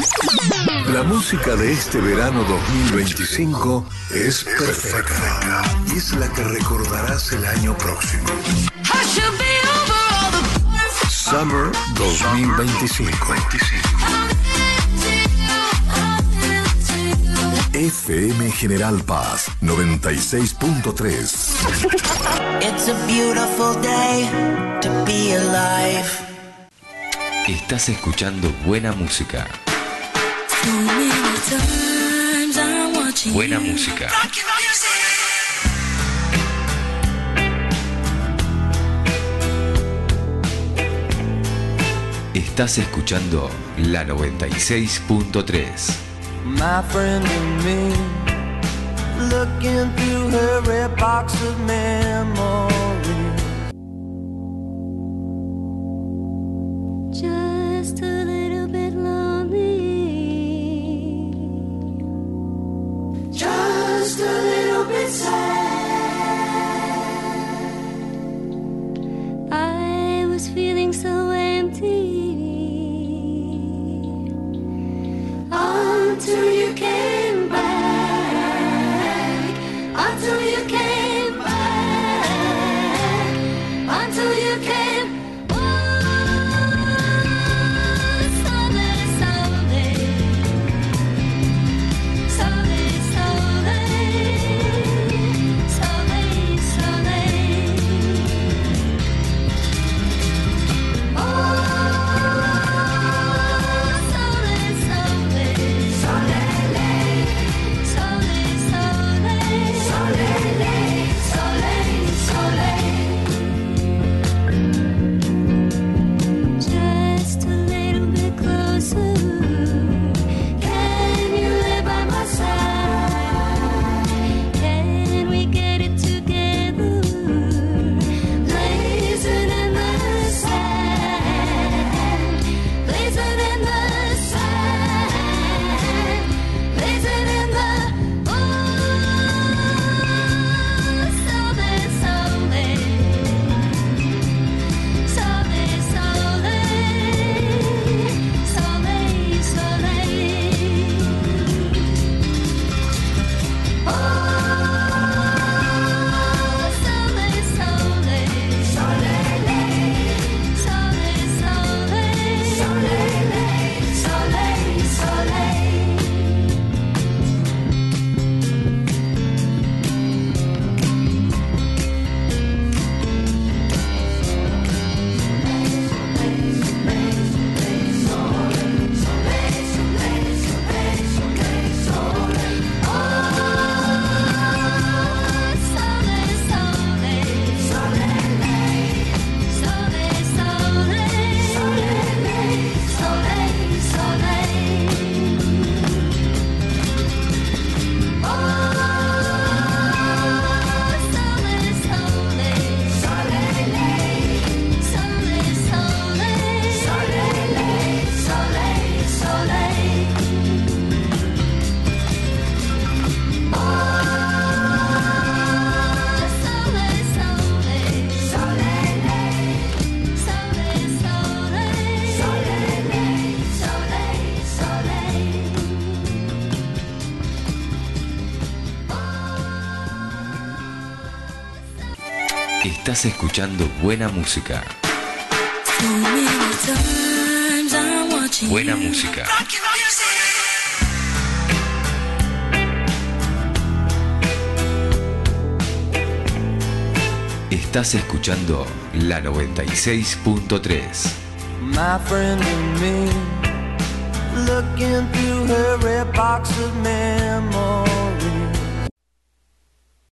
La música de este verano 2025 es perfecta y es la que recordarás el año próximo. Summer 2025. FM General Paz 96.3. It's a beautiful day to be alive. Estás escuchando buena música. Buena música. Estás escuchando la 96.3. My friend and me, looking through her red box of memories. Just a little bit lonely, just a little bit sad. I was feeling so empty until you came back, until you came back, until you came. Oh, someday, someday, someday, someday, someday, someday. Oh, someday, someday. Just a little bit closer. Can you live by my side? Can we get it together? Blazing in the sand, blazing in the sand, blazing in the. Oh, someday, someday, someday, someday, someday, someday. Oh, someday, someday, someday, someday, someday. Estás escuchando buena música. Buena música. Estás escuchando la 96.3. My friend and me, looking through her red box of memories.